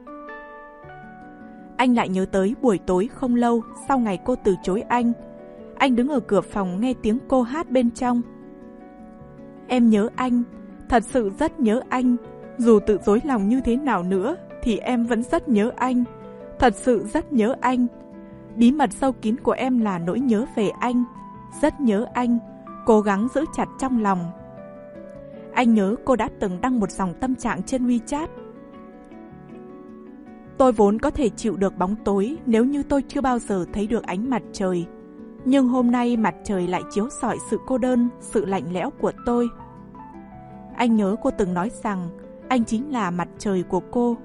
Anh lại nhớ tới buổi tối không lâu sau ngày cô từ chối anh. Anh đứng ở cửa phòng nghe tiếng cô hát bên trong. Em nhớ anh, thật sự rất nhớ anh. Dù tự dối lòng như thế nào nữa thì em vẫn rất nhớ anh, thật sự rất nhớ anh. Bí mật sâu kín của em là nỗi nhớ về anh, rất nhớ anh, cố gắng giữ chặt trong lòng. Anh nhớ cô đã từng đăng một dòng tâm trạng trên WeChat. Tôi vốn có thể chịu được bóng tối nếu như tôi chưa bao giờ thấy được ánh mặt trời, nhưng hôm nay mặt trời lại chiếu rọi sự cô đơn, sự lạnh lẽo của tôi. Anh nhớ cô từng nói rằng anh chính là mặt trời của cô.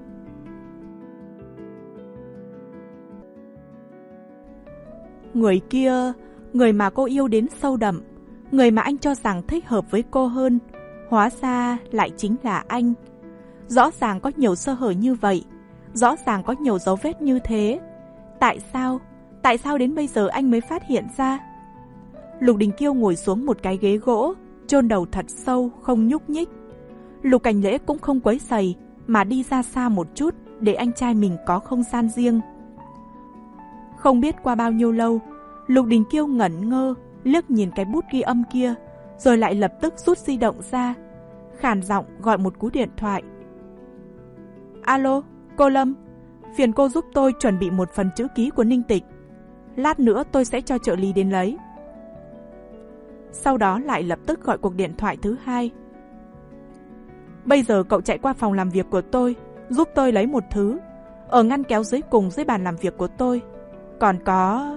Người kia, người mà cô yêu đến sâu đậm, người mà anh cho rằng thích hợp với cô hơn, hóa ra lại chính là anh. Rõ ràng có nhiều sơ hở như vậy, rõ ràng có nhiều dấu vết như thế. Tại sao? Tại sao đến bây giờ anh mới phát hiện ra? Lục Đình Kiêu ngồi xuống một cái ghế gỗ, chôn đầu thật sâu, không nhúc nhích. Lục Cảnh Lễ cũng không quấy rầy, mà đi ra xa một chút để anh trai mình có không gian riêng. Không biết qua bao nhiêu lâu, Lục Đình Kiêu ngẩn ngơ, liếc nhìn cái bút ghi âm kia, rồi lại lập tức rút di động ra, khàn giọng gọi một cú điện thoại. Alo, cô Lâm, phiền cô giúp tôi chuẩn bị một phần chữ ký của Ninh Tịch. Lát nữa tôi sẽ cho trợ lý đến lấy. Sau đó lại lập tức gọi cuộc điện thoại thứ hai. Bây giờ cậu chạy qua phòng làm việc của tôi, giúp tôi lấy một thứ, ở ngăn kéo dưới cùng dưới bàn làm việc của tôi. Còn có...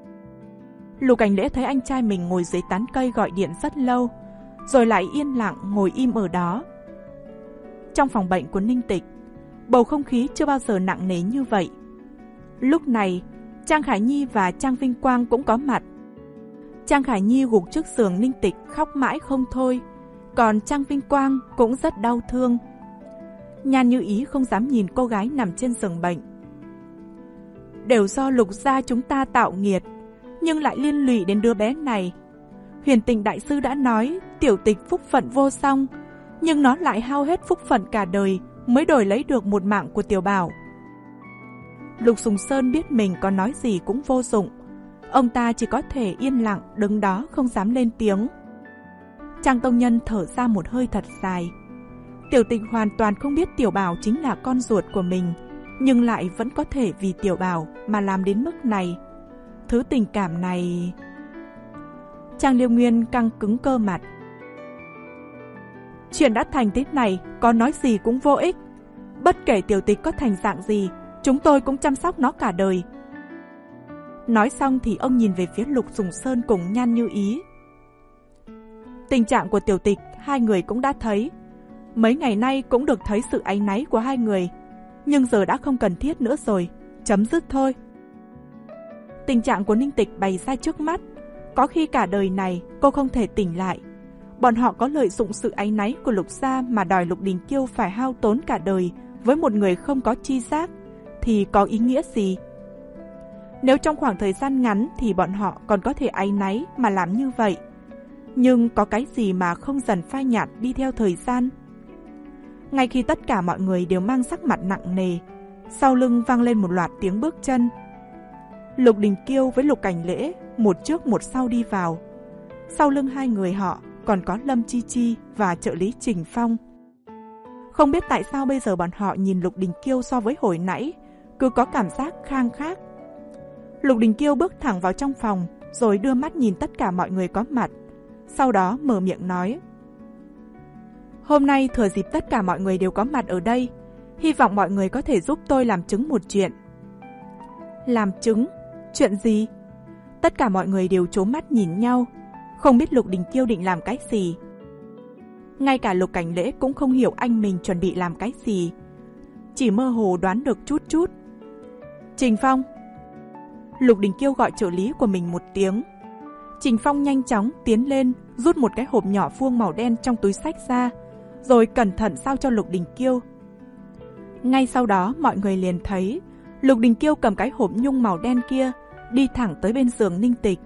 Lục Cảnh Lễ thấy anh trai mình ngồi dưới tán cây gọi điện rất lâu, rồi lại yên lặng ngồi im ở đó. Trong phòng bệnh của Ninh Tịch, bầu không khí chưa bao giờ nặng nề như vậy. Lúc này, Trang Khải Nhi và Trang Vinh Quang cũng có mặt. Trang Khải Nhi gục trước giường Ninh Tịch khóc mãi không thôi, còn Trang Vinh Quang cũng rất đau thương. Nhan Như Ý không dám nhìn cô gái nằm trên giường bệnh. Đều do Lục gia chúng ta tạo nghiệt, nhưng lại liên lụy đến đứa bé này. Huyền Tình đại sư đã nói Tiểu Tịch phúc phận vô song, nhưng nó lại hao hết phúc phận cả đời mới đổi lấy được một mạng của Tiểu Bảo. Lục Sùng Sơn biết mình có nói gì cũng vô dụng, ông ta chỉ có thể yên lặng đứng đó không dám lên tiếng. Trang Tông Nhân thở ra một hơi thật dài. Tiểu Tịch hoàn toàn không biết Tiểu Bảo chính là con ruột của mình, nhưng lại vẫn có thể vì Tiểu Bảo mà làm đến mức này. Thứ tình cảm này... Trang Liêu Nguyên căng cứng cơ mặt. Chuyện đã thành thế này, có nói gì cũng vô ích. Bất kể Tiểu Tịch có thành dạng gì, chúng tôi cũng chăm sóc nó cả đời. Nói xong thì ông nhìn về phía Lục Sùng Sơn cùng Nhan Như Ý. Tình trạng của Tiểu Tịch hai người cũng đã thấy. Mấy ngày nay cũng được thấy sự áy náy của hai người, nhưng giờ đã không cần thiết nữa rồi, chấm dứt thôi. Tình trạng của Ninh Tịch bày ra trước mắt, có khi cả đời này cô không thể tỉnh lại. Bọn họ có lợi dụng sự áy náy của Lục gia mà đòi Lục Đình Kiêu phải hao tốn cả đời với một người không có tri giác, thì có ý nghĩa gì? Nếu trong khoảng thời gian ngắn thì bọn họ còn có thể áy náy mà làm như vậy. Nhưng có cái gì mà không dần phai nhạt đi theo thời gian? Ngay khi tất cả mọi người đều mang sắc mặt nặng nề, sau lưng vang lên một loạt tiếng bước chân. Lục Đình Kiêu với Lục Cảnh Lễ một trước một sau đi vào. Sau lưng hai người họ còn có Lâm Chi Chi và trợ lý Trình Phong. Không biết tại sao bây giờ bọn họ nhìn Lục Đình Kiêu so với hồi nãy cứ có cảm giác khang khác. Lục Đình Kiêu bước thẳng vào trong phòng, rồi đưa mắt nhìn tất cả mọi người có mặt, sau đó mở miệng nói: Hôm nay thừa dịp tất cả mọi người đều có mặt ở đây, hy vọng mọi người có thể giúp tôi làm chứng một chuyện. Làm chứng? Chuyện gì? Tất cả mọi người đều trố mắt nhìn nhau, không biết Lục Đình Kiêu định làm cái gì. Ngay cả Lục Cảnh Lễ cũng không hiểu anh mình chuẩn bị làm cái gì, chỉ mơ hồ đoán được chút chút. Trình Phong. Lục Đình Kiêu gọi trợ lý của mình một tiếng. Trình Phong nhanh chóng tiến lên, rút một cái hộp nhỏ vuông màu đen trong túi xách ra, rồi cẩn thận giao cho Lục Đình Kiêu. Ngay sau đó mọi người liền thấy Lục Đình Kiêu cầm cái hộp nhung màu đen kia, đi thẳng tới bên giường Ninh Tịch.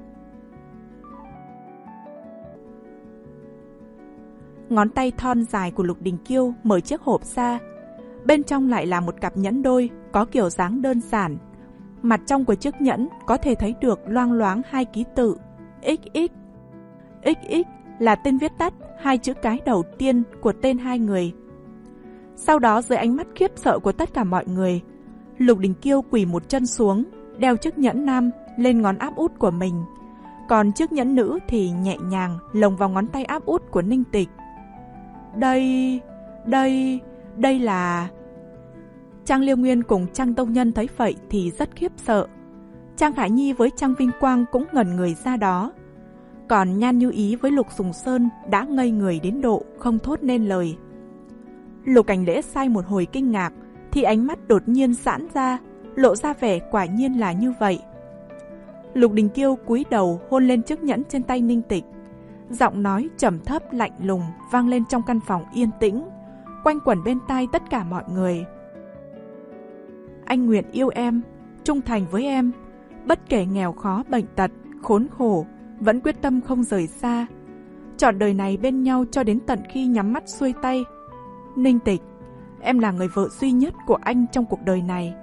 Ngón tay thon dài của Lục Đình Kiêu mở chiếc hộp ra. Bên trong lại là một cặp nhẫn đôi có kiểu dáng đơn giản. Mặt trong của chiếc nhẫn có thể thấy được loang loáng hai ký tự ích ích. ích ích là tên viết tắt hai chữ cái đầu tiên của tên hai người. Sau đó dưới ánh mắt khiếp sợ của tất cả mọi người, Lục Đình Kiêu quỳ một chân xuống, đeo chiếc nhẫn nam lên ngón áp út của mình, còn chiếc nhẫn nữ thì nhẹ nhàng lồng vào ngón tay áp út của Ninh Tịch. Đây, đây, đây là... Trang Liêu Nguyên cùng Trang Tông Nhân thấy vậy thì rất khiếp sợ. Trang Khải Nhi với Trang Vinh Quang cũng ngẩn người ra đó. Còn Nhan Như Ý với Lục Sùng Sơn đã ngây người đến độ không thốt nên lời. Lục Cảnh Lễ sai một hồi kinh ngạc, thì ánh mắt đột nhiên giãn ra, lộ ra vẻ quả nhiên là như vậy. Lục Đình Kiêu cúi đầu hôn lên chiếc nhẫn trên tay Ninh Tịch. Giọng nói trầm thấp lạnh lùng vang lên trong căn phòng yên tĩnh, quanh quẩn bên tai tất cả mọi người. Anh nguyện yêu em, trung thành với em, bất kể nghèo khó bệnh tật, khốn khổ, vẫn quyết tâm không rời xa. Trọn đời này bên nhau cho đến tận khi nhắm mắt xuôi tay. Ninh Tịch, em là người vợ duy nhất của anh trong cuộc đời này.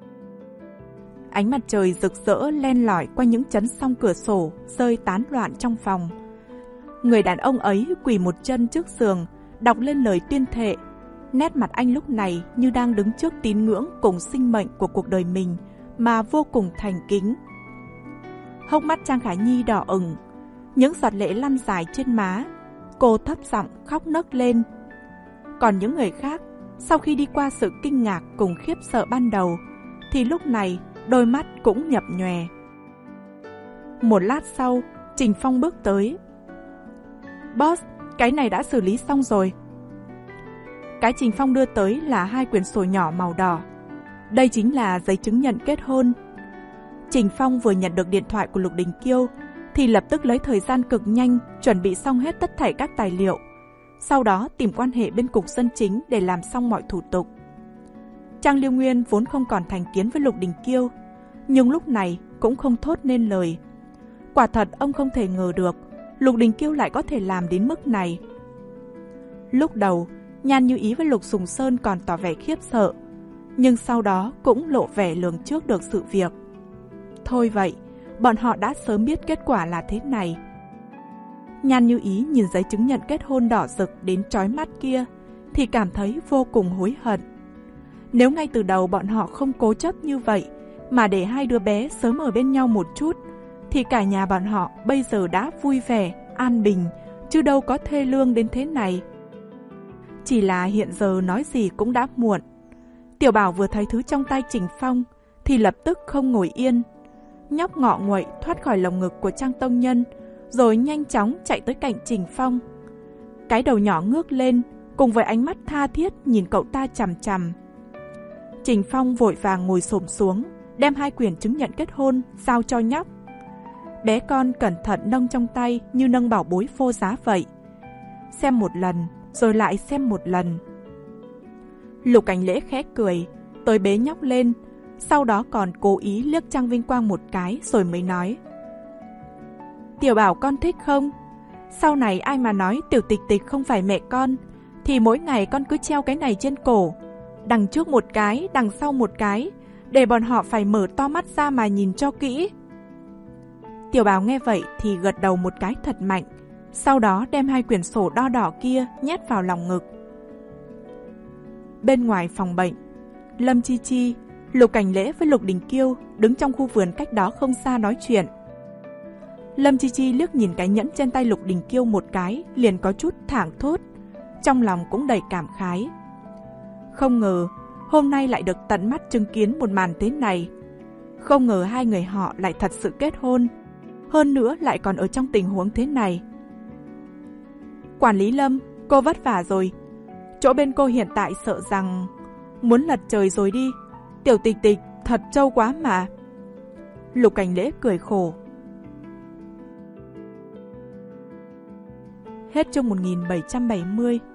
Ánh mặt trời rực rỡ len lỏi qua những chấn song cửa sổ, rơi tán loạn trong phòng. Người đàn ông ấy quỳ một chân trước giường, đọc lên lời tuyên thệ. Nét mặt anh lúc này như đang đứng trước tín ngưỡng cùng sinh mệnh của cuộc đời mình, mà vô cùng thành kính. Hốc mắt Trang Khả Nhi đỏ ửng, những giọt lệ lăn dài trên má. Cô thấp giọng khóc nấc lên. Còn những người khác, sau khi đi qua sự kinh ngạc cùng khiếp sợ ban đầu, thì lúc này đôi mắt cũng nhập nhòe. Một lát sau, Trình Phong bước tới. Boss, cái này đã xử lý xong rồi. Cái Trình Phong đưa tới là hai quyển sổ nhỏ màu đỏ. Đây chính là giấy chứng nhận kết hôn. Trình Phong vừa nhận được điện thoại của Lục Đình Kiêu thì lập tức lấy thời gian cực nhanh chuẩn bị xong hết tất thảy các tài liệu. Sau đó tìm quan hệ bên cục dân chính để làm xong mọi thủ tục. Trang Liêu Nguyên vốn không còn thành kiến với Lục Đình Kiêu, nhưng lúc này cũng không thốt nên lời. Quả thật ông không thể ngờ được Lục Đình Kiêu lại có thể làm đến mức này. Lúc đầu, Nhan Như Ý với Lục Sùng Sơn còn tỏ vẻ khiếp sợ, nhưng sau đó cũng lộ vẻ lường trước được sự việc. Thôi vậy, bọn họ đã sớm biết kết quả là thế này. Nhan Như Ý nhìn giấy chứng nhận kết hôn đỏ rực đến chói mắt kia thì cảm thấy vô cùng hối hận. Nếu ngay từ đầu bọn họ không cố chấp như vậy mà để hai đứa bé sớm ở bên nhau một chút, thì cả nhà bọn họ bây giờ đã vui vẻ, an bình, chứ đâu có thê lương đến thế này. Chỉ là hiện giờ nói gì cũng đã muộn. Tiểu Bảo vừa thấy thứ trong tay Trình Phong thì lập tức không ngồi yên. Nhóc ngọ nguậy thoát khỏi lồng ngực của Trang Tông Nhân, rồi nhanh chóng chạy tới cạnh Trình Phong. Cái đầu nhỏ ngước lên, cùng với ánh mắt tha thiết nhìn cậu ta chằm chằm. Trình Phong vội vàng ngồi xổm xuống, đem hai quyển chứng nhận kết hôn giao cho nhóc. Bé con cẩn thận nâng trong tay như nâng bảo bối vô giá vậy. Xem một lần, rồi lại xem một lần. Lục Cảnh Lễ khẽ cười, tới bế nhóc lên, sau đó còn cố ý liếc Trang Vinh Quang một cái rồi mới nói. Tiểu Bảo con thích không? Sau này ai mà nói Tiểu Tịch Tịch không phải mẹ con, thì mỗi ngày con cứ treo cái này trên cổ, đằng trước một cái, đằng sau một cái, để bọn họ phải mở to mắt ra mà nhìn cho kỹ. Tiểu Bảo nghe vậy thì gật đầu một cái thật mạnh, sau đó đem hai quyển sổ đo đỏ kia nhét vào lòng ngực. Bên ngoài phòng bệnh, Lâm Chi Chi, Lục Cảnh Lễ với Lục Đình Kiêu đứng trong khu vườn cách đó không xa nói chuyện. Lâm Chi Chi liếc nhìn cái nhẫn trên tay Lục Đình Kiêu một cái, liền có chút thảng thốt, trong lòng cũng đầy cảm khái. Không ngờ hôm nay lại được tận mắt chứng kiến một màn thế này. Không ngờ hai người họ lại thật sự kết hôn, hơn nữa lại còn ở trong tình huống thế này. Quản lý Lâm, cô vất vả rồi. Chỗ bên cô hiện tại sợ rằng muốn lật trời rồi đi. Tiểu Tịch Tịch thật trâu quá mà. Lục Cảnh Lễ cười khổ. Hết chương một nghìn bảy trăm bảy mươi.